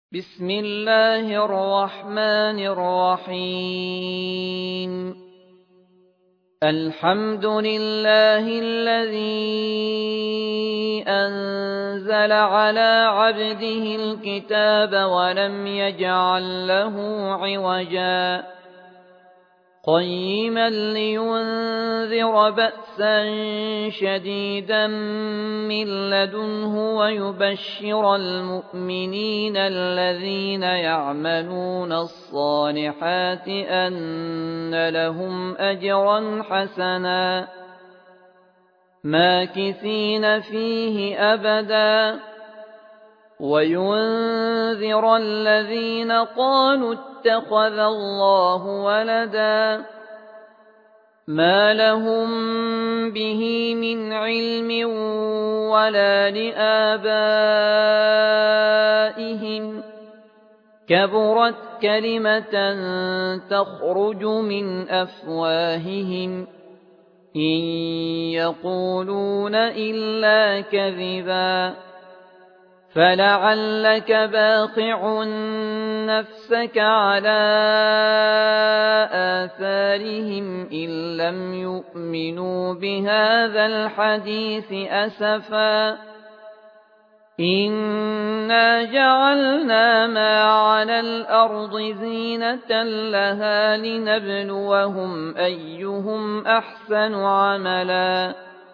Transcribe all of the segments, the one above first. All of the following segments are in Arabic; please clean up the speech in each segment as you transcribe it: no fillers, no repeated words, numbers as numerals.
بسم الله الرحمن الرحيم الحمد لله الذي أنزل على عبده الكتاب ولم يجعل له عوجا قيما لينذر بأسا شديدا من لدنه ويبشر المؤمنين الذين يعملون الصالحات أن لهم أجرا حسنا ماكثين فيه أبدا وينذر الذين قالوا اتخذ الله ولدا ما لهم به من علم ولا لآبائهم كبرت كلمة تخرج من أفواههم إن يقولون إلا كذبا فلعلك باخع نفسك على آثارهم إن لم يؤمنوا بهذا الحديث أسفا إنا جعلنا ما على الأرض زينة لها لنبلوهم أيهم أحسن عملا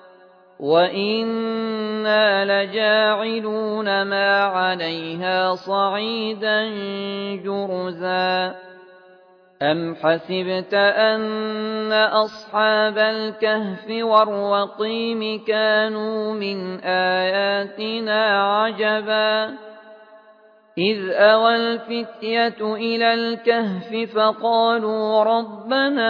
وإنا لجاعلون ما عليها صعيدا جرزا أم حسبت أن أصحاب الكهف والرقيم كانوا من آياتنا عجبا إذ أوى الفتية إلى الكهف فقالوا ربنا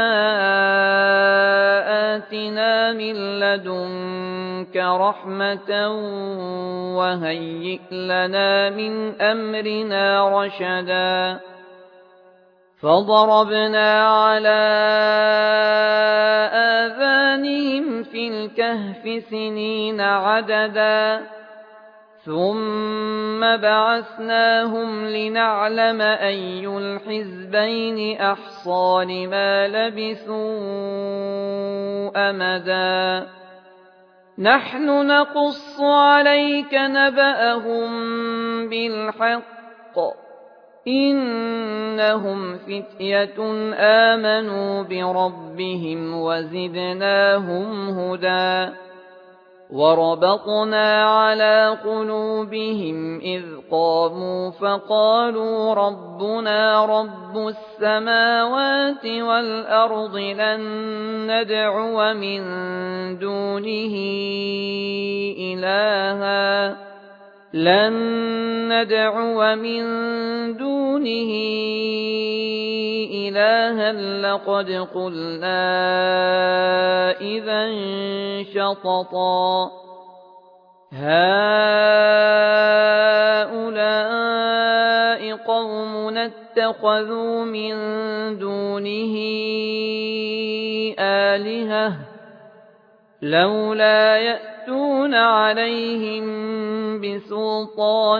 آتنا من لدنك رحمة وهيئ لنا من أمرنا رشدا فضربنا على آذانهم في الكهف سنين عددا ثم بعثناهم لنعلم أي الحزبين أحصى لما لبثوا أمدا نحن نقص عليك نبأهم بالحق إنهم فتية آمنوا بربهم وزدناهم هدى وربطنا على قلوبهم إذ قاموا فقالوا ربنا رب السماوات والأرض ندعو من دونه إلها لقد قلنا إذا شططا هؤلاء قوم اتخذوا من دونه آلهة لولا يأتون عليهم بسلطان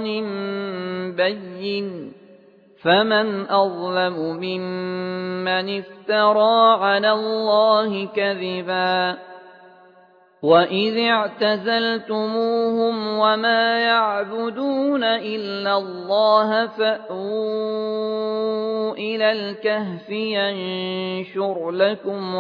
بين فمن أظلم ممن افترى على الله كذبا وإذ اعتزلتموهم وما يعبدون إلا الله فأووا إلى الكهف ينشر لكم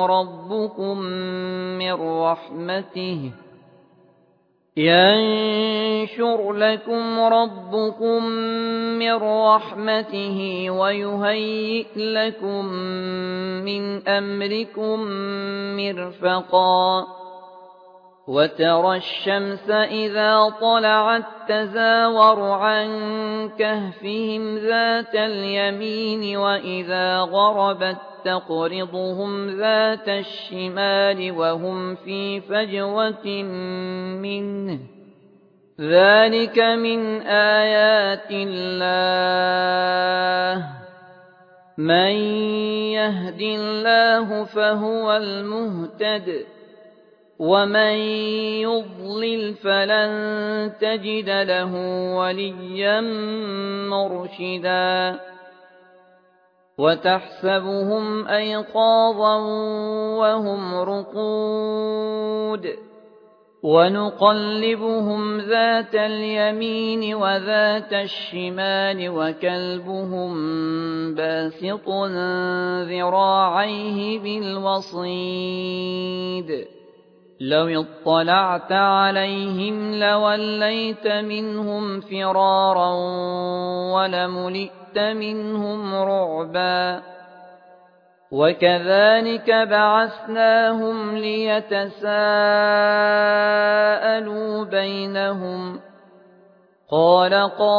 ربكم من رحمته ويهيئ لكم من أمركم مرفقا وترى الشمس إذا طلعت تزاور عن كهفهم ذات اليمين وإذا غربت تقرضهم ذات الشمال وهم في فجوة منه ذلك من آيات الله من يهد الله فهو المهتد ومن يضلل فلن تجد له وليا مرشدا وتحسبهم أيقاظا وهم رقود ونقلبهم ذات اليمين وذات الشمال وكلبهم باسط ذراعيه بالوصيد لو اطلعت عليهم لوليت منهم فرارا ولملئت منهم رعبا وكذلك بعثناهم ليتساءلوا بينهم قال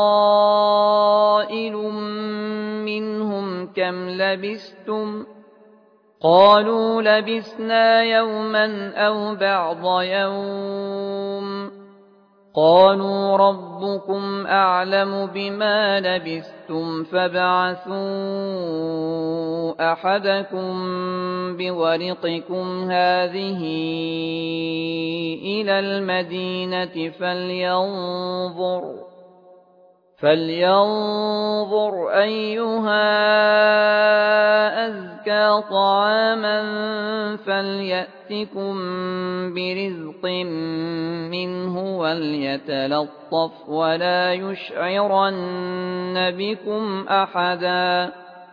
قائل منهم كم لبثتم قالوا لبثنا يوما أو بعض يوم قالوا ربكم أعلم بما لبثتم فابعثوا أحدكم بورقكم هذه إلى المدينة فلينظر أيها أزكى طعاما فليأتكم برزق منه وليتلطف ولا يشعرن بكم أحدا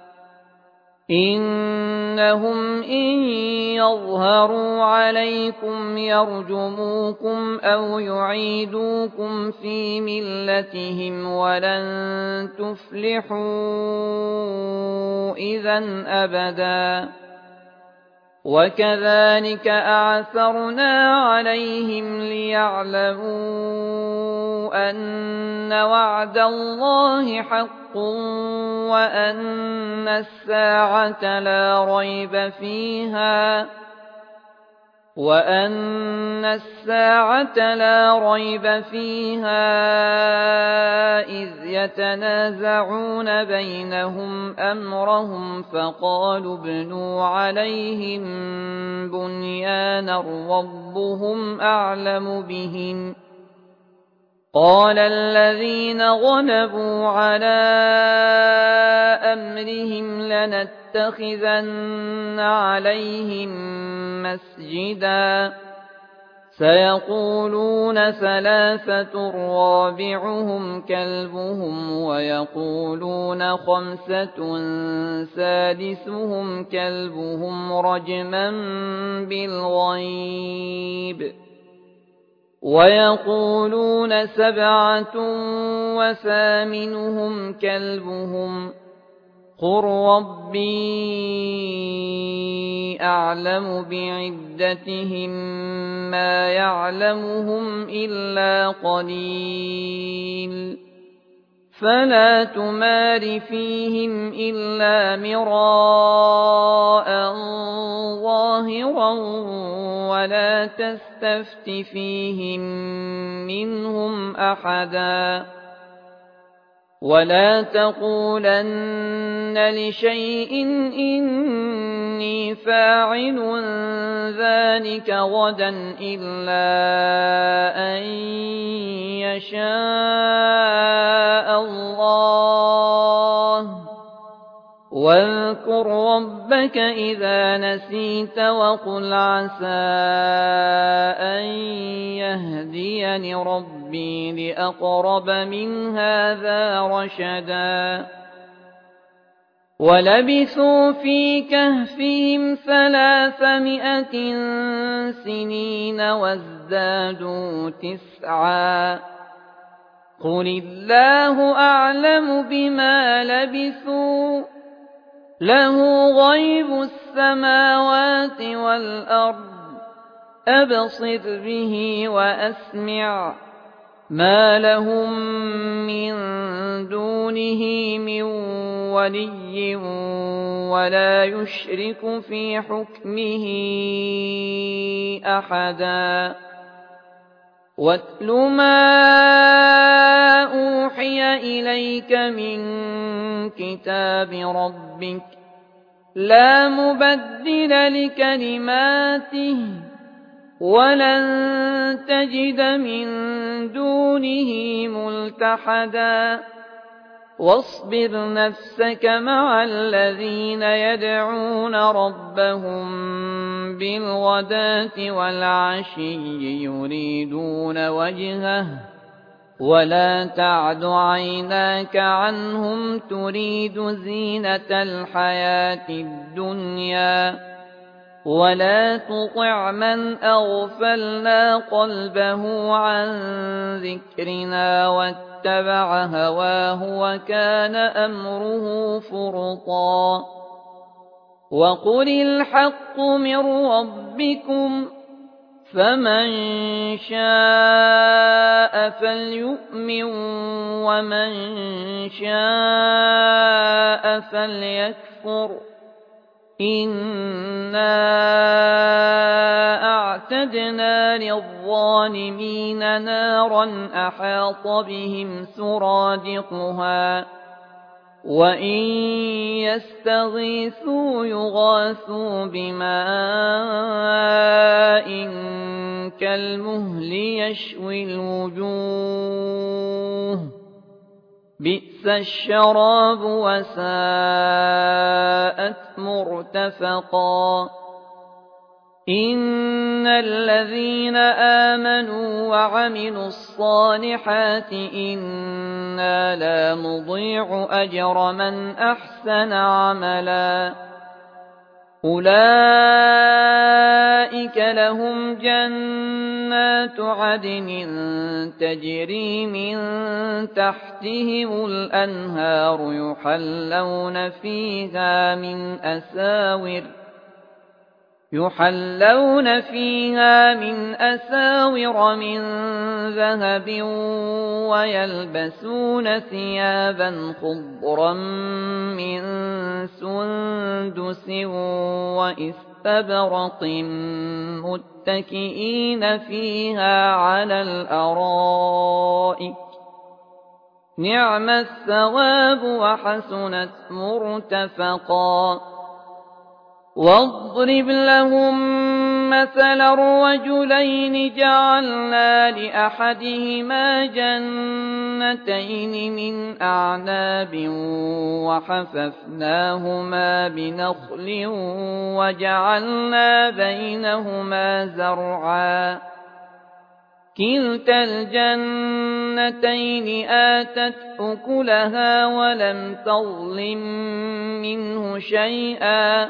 إنهم إن يظهروا عليكم يرجموكم أو يعيدوكم في ملتهم ولن تفلحوا إذا أبدا وكذلك أعثرنا عليهم ليعلموا أن وعد الله حق وأن الساعة لا ريب فيها إذ يتنازعون بينهم أمرهم فقالوا ابنوا عليهم بنيانا ربهم أعلم بهم قال الذين غلبوا على أمرهم لنتخذن عليهم مسجدا سيقولون ثلاثة رابعهم كلبهم ويقولون خمسة سادسهم كلبهم رجما بالغيب ويقولون سبعة وثامنهم كلبهم قل ربي أعلم بعدتهم ما يعلمهم إلا قليل فلا تمار فيهم إلا مراء ظاهرا ولا تستفت فيهم منهم أحدا ولا تقولن لشيء إني فاعل ذلك غدا إلا أن يشاء الله واذكر ربك إذا نسيت وقل عسى أن يهديني ربي لأقرب من هذا رشدا ولبثوا في كهفهم 300 سنين وازدادوا 9 قل الله أعلم بما لبثوا له غيب السماوات والأرض أبصر به وأسمع ما لهم من دونه من ولي ولا يشرك في حكمه أحدا واتل ما أوحي إليك من كتاب ربك لا مبدل لكلماته ولن تجد من دونه ملتحدا واصبر نفسك مع الذين يدعون ربهم بالغداة والعشي يريدون وجهه ولا تعد عيناك عنهم تريد زينة الحياة الدنيا ولا تطع من أغفلنا قلبه عن ذكرنا واتبع هواه وكان أمره فرطا وقل الحق من ربكم فمن شاء فليؤمن ومن شاء فليكفر إنا أعتدنا للظالمين نارا أحاط بهم سرادقها وإن يستغيثوا يغاثوا بماء كالمهل يشوي الوجوه بئس الشراب وساءت مرتفقا إن الذين آمنوا وعملوا الصالحات إنا لا نضيع أجر من أحسن عملا أولئك لهم جنات عدن تجري من تحتهم الأنهار يحلون فيها من أساور من ذهب ويلبسون ثيابا خضرا من سندس وإستبرق متكئين فيها على الأرائك نعم الثواب وحسنت مرتفقا واضرب لهم مثلا الرجلين جعلنا لأحدهما جنتين من أعناب وحففناهما بنخل وجعلنا بينهما زرعا كلتا الجنتين آتت أكلها ولم تظلم منه شيئا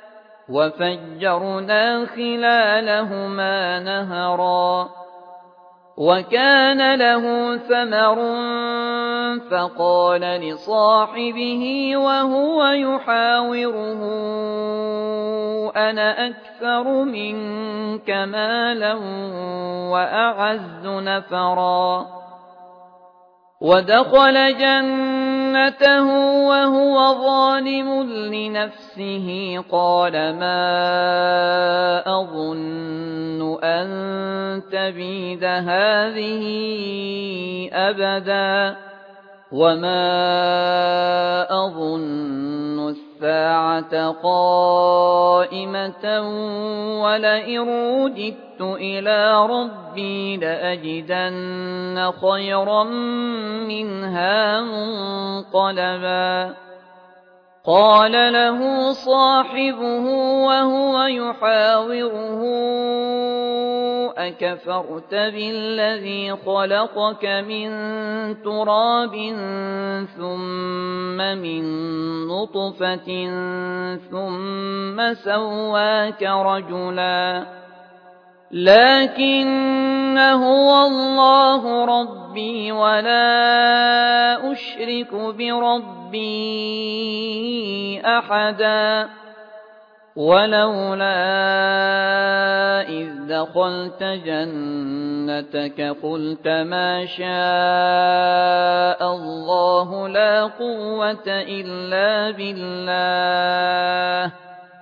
وفجرنا خلالهما نهرا وكان له ثمر فقال لصاحبه وهو يحاوره أنا أكثر منك مالا وأعز نفرا ودخل جنته وهو ظالم لنفسه قال ما أظن أن تبيد هذه أبدا وما أظن الساعة قائمة ولئن رددت إلى ربي لأجدن خيرا منها منقلبا قال له صاحبه وهو يحاوره أكفرت بالذي خلقك من تراب ثم من نطفة ثم سواك رجلا لكن هو الله ربي ولا أشرك بربي أحدا ولولا إذ دخلت جنتك قلت ما شاء الله لا قوة إلا بالله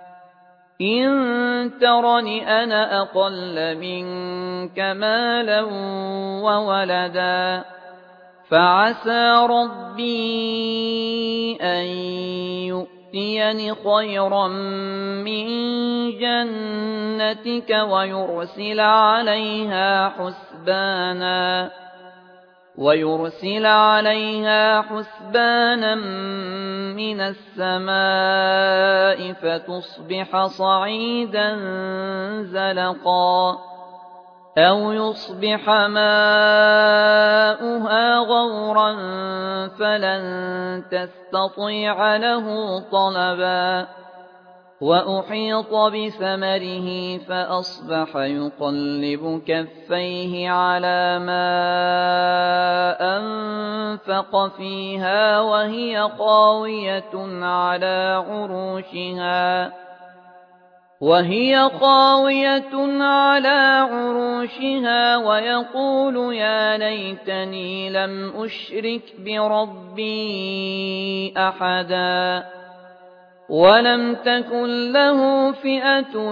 إن ترني أنا أقل منك مالا وولدا فعسى ربي أن يؤتين خيرا من جنتك ويرسل عليها حسبانا من السماء فتصبح صعيدا زلقا أو يصبح ماؤها غورا فلن تستطيع له طلبا وأحيط بثمره فأصبح يقلب كفيه على ما أنفق فيها وهي خاوية على عروشها ويقول يا ليتني لم أشرك بربي أحدا ولم تكن له فئة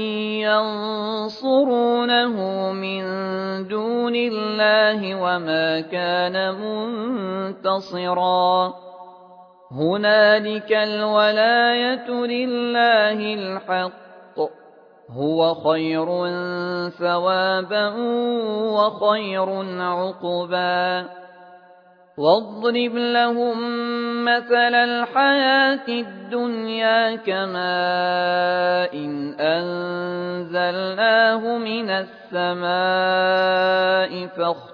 ينصرونه من دون الله وما كان منتصرا هنالك الولاية لله الحق هو خير ثوابا وخير عقبا واضرب لهم مثل الحياة الدنيا كماء أنزلناه من السماء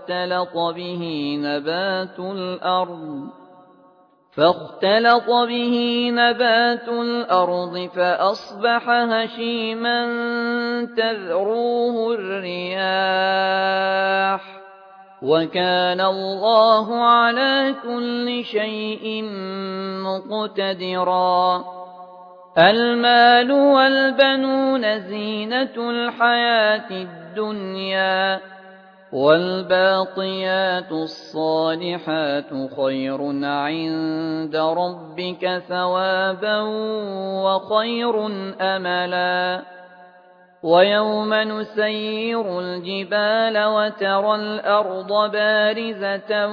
فاختلط به نبات الأرض فأصبح هشيما تذروه الرياح وكان الله على كل شيء مقتدرا المال والبنون زينة الحياة الدنيا والباقيات الصالحات خير عند ربك ثوابا وخير أملا ويوم نسير الجبال وترى الأرض بارزة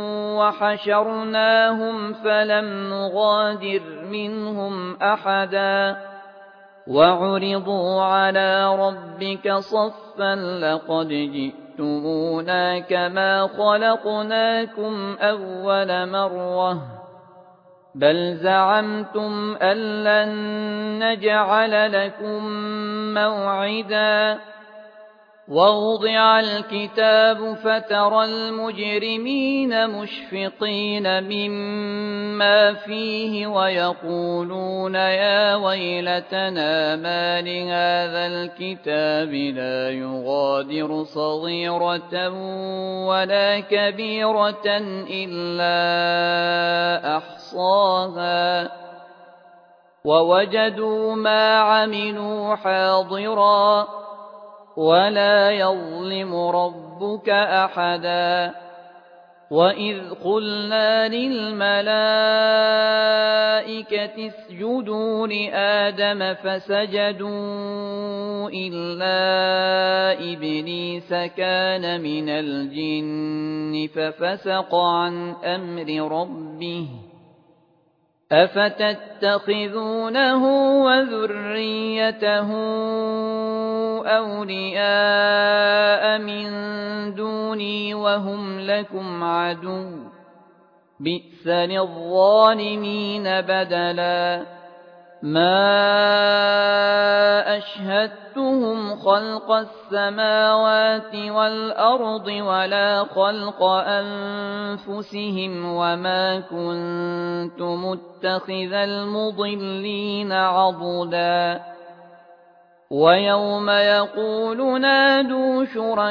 وحشرناهم فلم نغادر منهم أحدا وعرضوا على ربك صفا لقد جئتمونا كما خلقناكم أول مرة بل زعمتم أن لن نجعل لكم موعدا ووضع الكتاب فترى المجرمين مشفقين مما فيه ويقولون يا ويلتنا ما لهذا الكتاب لا يغادر صغيرة ولا كبيرة إلا أحصاها ووجدوا ما عملوا حاضرا ولا يظلم ربك أحدا وإذ قلنا للملائكة اسجدوا لآدم فسجدوا إلا إبليس كان من الجن ففسق عن أمر ربه أفتتخذونه وذريته أولياء من دوني وهم لكم عدو بئس للظالمين بدلا ما أشهدتهم خلق السماوات والأرض ولا خلق أنفسهم وما كنت متخذ المضلين عضدا ويوم يقول نادوا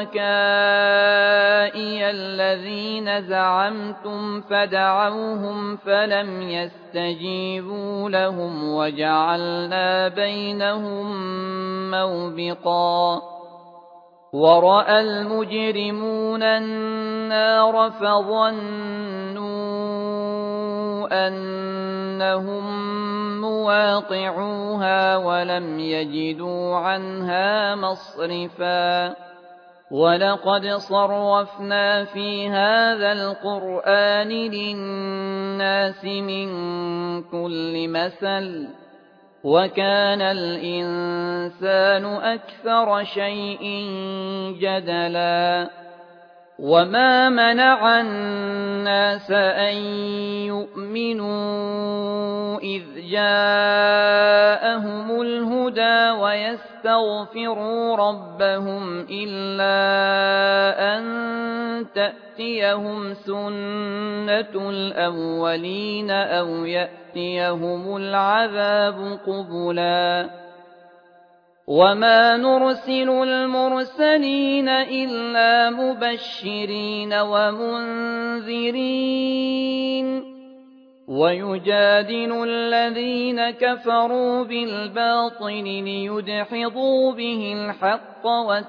شركائي الذين زعمتم فدعوهم فلم يستجيبوا لهم وجعلنا بينهم موبقا ورأى المجرمون النار فظنوا أنهم مواقعوها ولم يجدوا عنها مصرفا ولقد صرفنا في هذا القرآن للناس من كل مثل وكان الإنسان أكثر شيء جدلا وما منع الناس أن يؤمنوا إذ جاءهم الهدى ويستغفروا ربهم إلا أن تأتيهم سنة الأولين أو يأتيهم العذاب قبلا وما نرسل المرسلين إلا مبشرين ومنذرين ويجادل الذين كفروا بالباطل ليدحضوا به الحق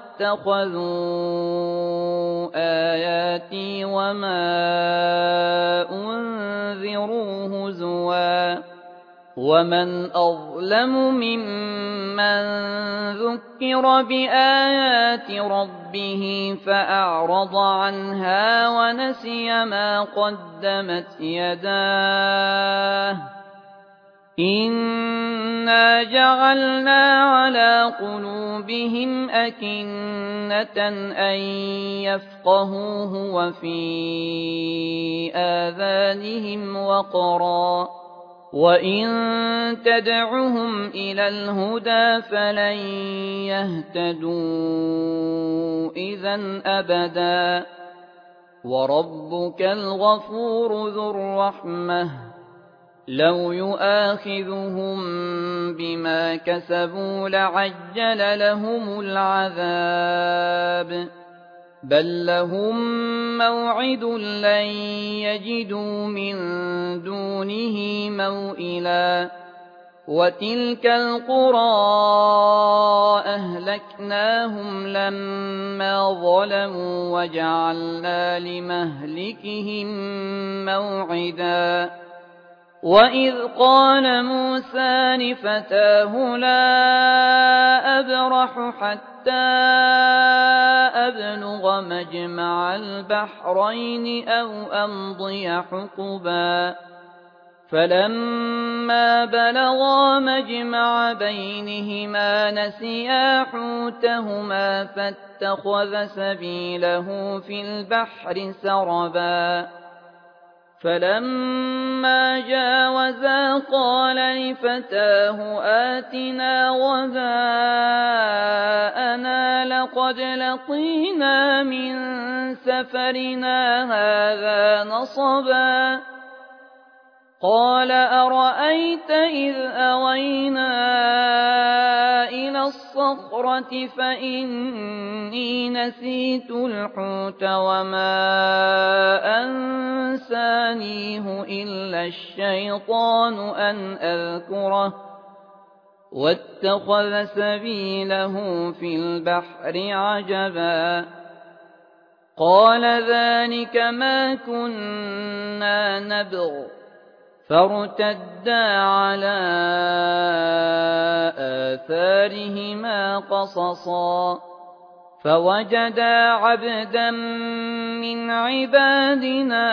واتخذوا آياتي وما أنذروا هزوا ومن أظلم ممن ذكر بآيات ربه فأعرض عنها ونسي ما قدمت يداه إنا جعلنا على قلوبهم أكنة أن يفقهوه وفي آذانهم وقرا وإن تدعهم إلى الهدى فلن يهتدوا إذا أبدا وربك الغفور ذو الرحمة لو يؤاخذهم بما كسبوا لعجل لهم العذاب بل لهم موعد لن يجدوا من دونه موئلا وتلك القرى أهلكناهم لما ظلموا وجعلنا لمهلكهم موعدا وإذ قال موسى لفتاه لا أبرح حتى أبلغ مجمع البحرين أو أمضي حقبا فلما بلغا مجمع بينهما نسيا حوتهما فاتخذ سبيله في البحر سربا فلما جاوزا قال لفتاه آتنا غداءنا لقد لقينا من سفرنا هذا نصبا قال أرأيت إذ أوينا إلى الصخرة فإني نسيت الحوت وما أنسانيه إلا الشيطان أن أذكره واتخذ سبيله في البحر عجبا قال ذلك ما كنا نبغ فارتدا على آثارهما قصصا فوجدا عبدا من عبادنا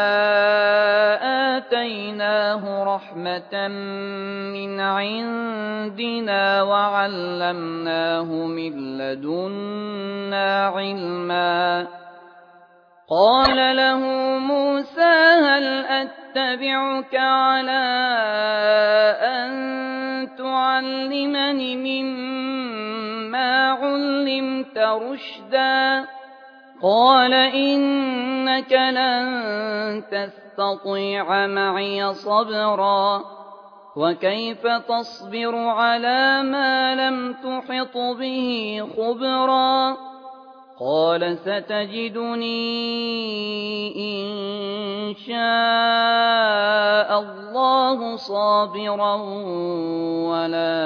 آتيناه رحمة من عندنا وعلمناه من لدنا علما قال له موسى هل أتبعك على أن تعلمني مما علمت رشدا قال إنك لن تستطيع معي صبرا وكيف تصبر على ما لم تحط به خبرا قال ستجدني إن شاء الله صابرا ولا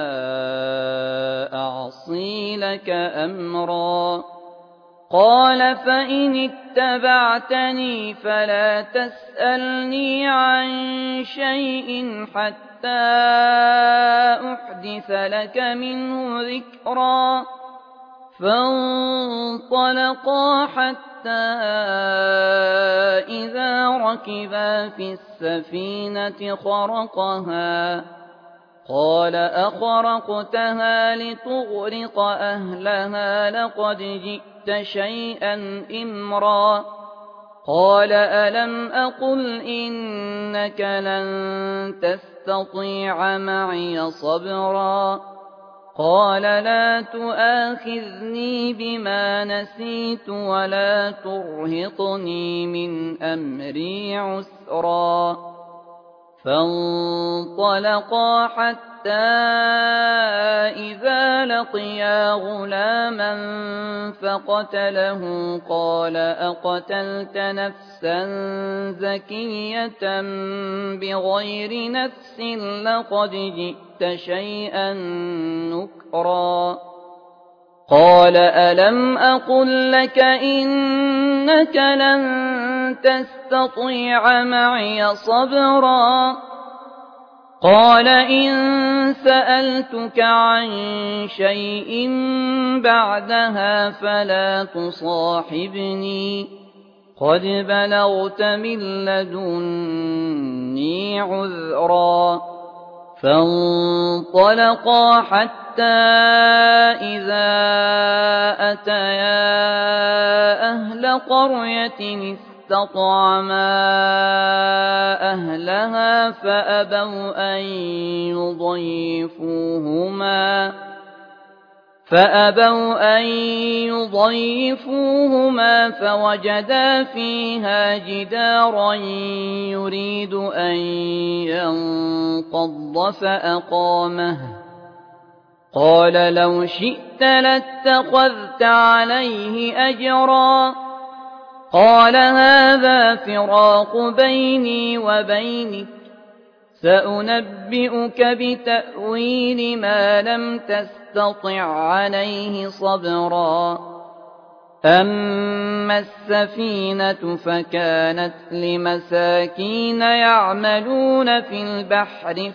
أعصي لك أمرا قال فإن اتبعتني فلا تسألني عن شيء حتى أحدث لك منه ذكرا فانطلقا حتى إذا ركبا في السفينة خرقها قال أخرقتها لتغرق أهلها لقد جئت شيئا إمرا قال ألم أقل إنك لن تستطيع معي صبرا قال لا تؤاخذني بما نسيت ولا ترهقني من أمري عسرا فانطلقا حتى إذا لقيا غلاما فقتله قال أقتلت نفسا زكية بغير نفس لقد جئت شيئا نكرا قال ألم أقل لك إنك لن تستطيع معي صبرا قال إن سألتك عن شيء بعدها فلا تصاحبني قد بلغت من لدني عذرا فانطلقا حتى إذا أتيا أهل قرية استطعما أهلها فأبوا أن يضيفوهما فوجدا فيها جدارا يريد أن ينقض فأقامه قال لو شئت لاتخذت عليه أجرا قال هذا فراق بيني وبينك سأنبئك بتأويل ما لم تستطع عليه صبرا أما السفينة فكانت لمساكين يعملون في البحر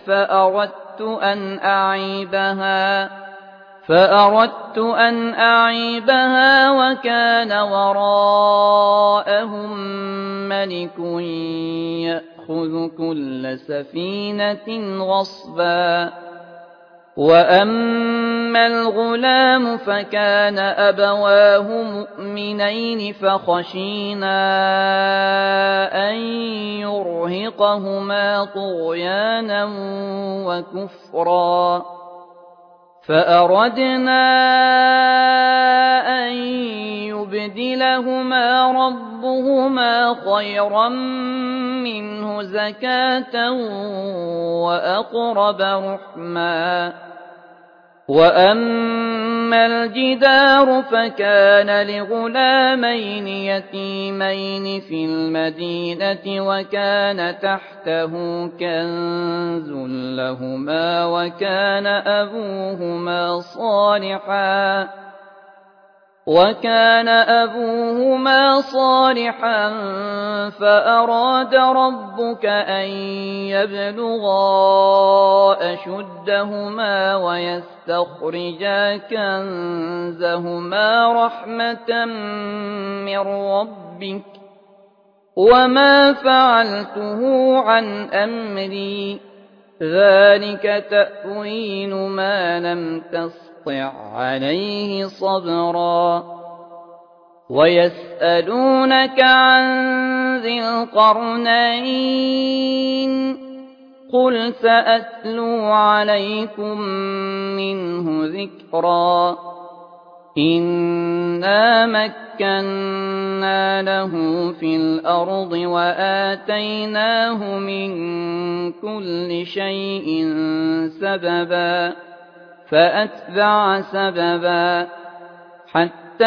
فأردت أن أعيبها وكان وراءهم ملك يأخذ كل سفينة غصبا وأما الغلام فكان أبواه مؤمنين فخشينا أن يرهقهما طغيانا وكفرا فأردنا أن يبدلهما ربهما خيرا منه زكاة وأقرب رحما وأما الجدار فكان لغلامين يتيمين في المدينة وكان تحته كنز لهما وكان أبوهما صالحا فأراد ربك أن يبلغا أشدهما ويستخرجا كنزهما رحمة من ربك وما فعلته عن أمري ذلك تأويل ما لم تستطع عليه صبرا ويسألونك عن ذي القرنين قل سأتلو عليكم منه ذكرا إنا مكنا له في الأرض وآتيناه من كل شيء سببا فأتبع سببا حتى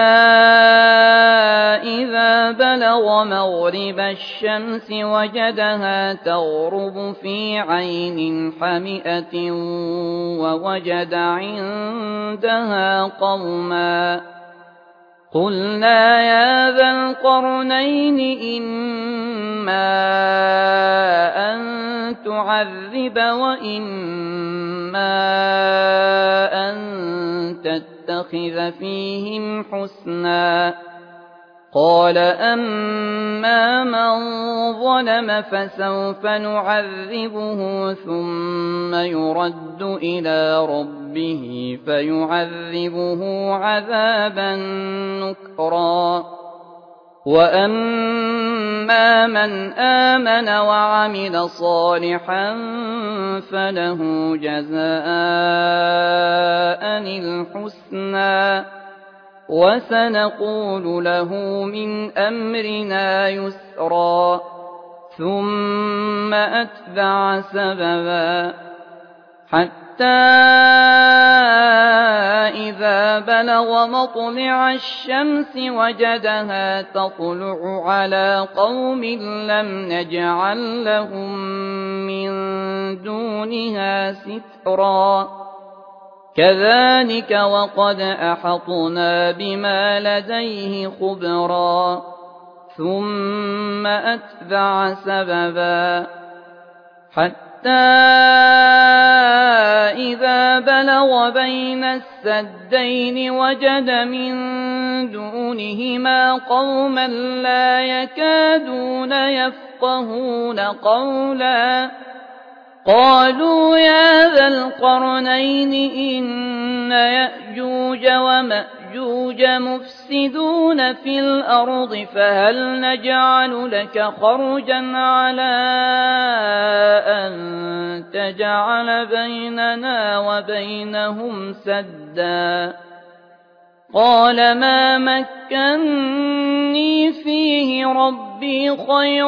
إذا بلغ مغرب الشمس وجدها تغرب في عين حمئة ووجد عندها قوما قلنا يا ذا القرنين إما أن تعذب وإما أن تتقى نتخذ فيهم حسنا قال أما من ظلم فسوف نعذبه ثم يرد إلى ربه فيعذبه عذابا نكرا وأما من آمن وعمل صالحا فله جزاء الحسنى وسنقول له من أمرنا يسرا ثم أتبع سببا حتى إذا بلغ مطلع الشمس وجدها تطلع على قوم لم نجعل لهم من دونها سترا كذلك وقد أحطنا بما لديه خبرا ثم أتبع سببا حتى إذا بلغ بين السدين وجد من دونهما قوما لا يكادون يفقهون قولا قالوا يا ذا القرنين إن يأجوج ومأجوج مفسدون في الأرض فهل نجعل لك خرجا على أن تجعل بيننا وبينهم سدا قال ما مكني فيه ربي خير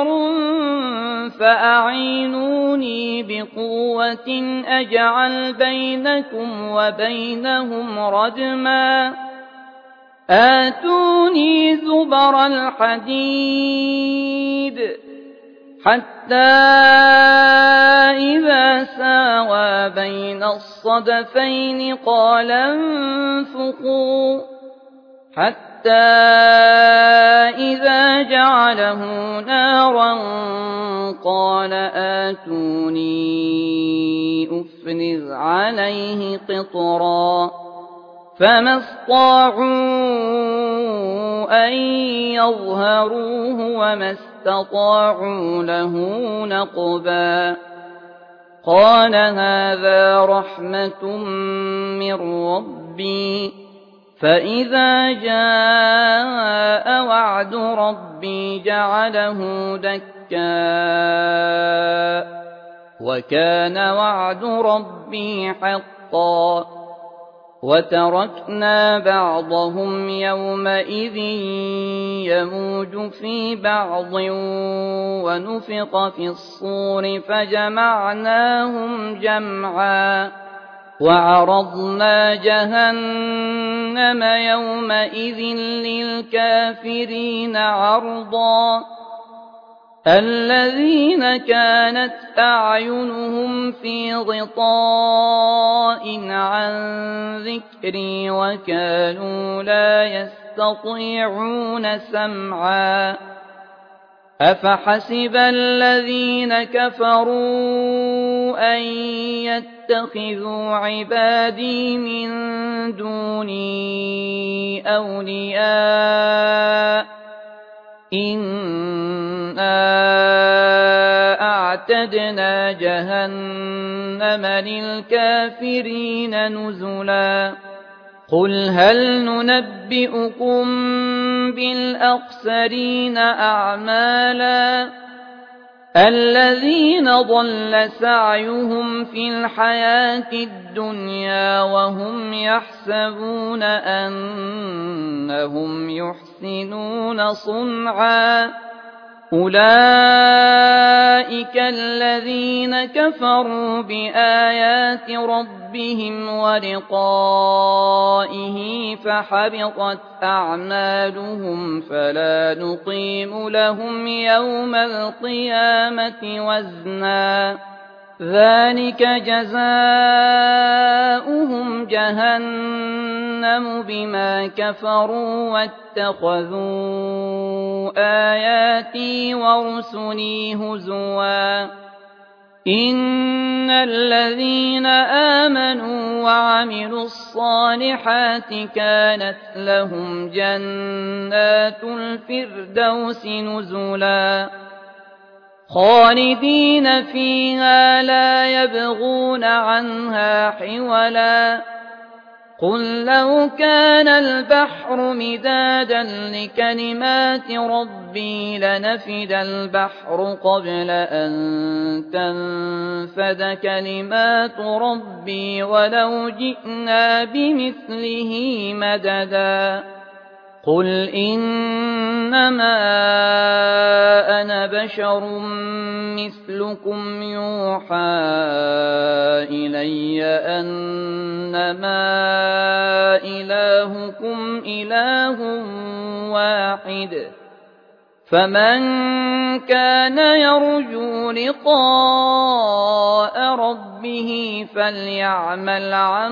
فأعينوني بقوة أجعل بينكم وبينهم ردما آتوني زبر الحديد حتى إذا ساوى بين الصدفين قال انفخوا حتى إذا جعله نارا قال آتوني أفرغ عليه قطرا فما استطاعوا أن يظهروه وما استطاعوا له نقبا قال هذا رحمة من ربي فإذا جاء وعد ربي جعله دكا وكان وعد ربي حقا وتركنا بعضهم يومئذ يموج في بعض ونفخ في الصور فجمعناهم جمعا وعرضنا جهنم يومئذ للكافرين عرضا الذين كانت أعينهم في غطاء عن ذكري وكانوا لا يستطيعون سمعا أفحسب الذين كفروا أن يتخذوا عبادي من دوني أولياء إنا أعتدنا جهنم للكافرين نزلا قل هل ننبئكم بالأخسرين أعمالا الذين ضل سعيهم في الحياة الدنيا وهم يحسبون أنهم يحسنون صنعا أولئك الذين كفروا بآيات ربهم ولقائه فحبطت أعمالهم فلا نقيم لهم يوم القيامة وزنا ذلك جزاؤهم جهنم بما كفروا واتخذوا آياتي ورسلي هزوا إن الذين آمنوا وعملوا الصالحات كانت لهم جنات الفردوس نزلا خالدين فيها لا يبغون عنها حولا قل لو كان البحر مدادا لكلمات ربي لنفد البحر قبل أن تنفد كلمات ربي ولو جئنا بمثله مددا قل إنما أنا بشر مثلكم يوحى إلي أنما إلهكم إله واحد فمن كان يرجو لقاء ربه فليعمل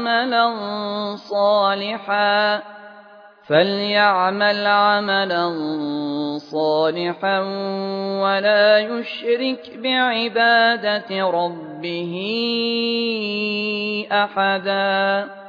عملا صالحا ولا يشرك بعبادة ربه أحدا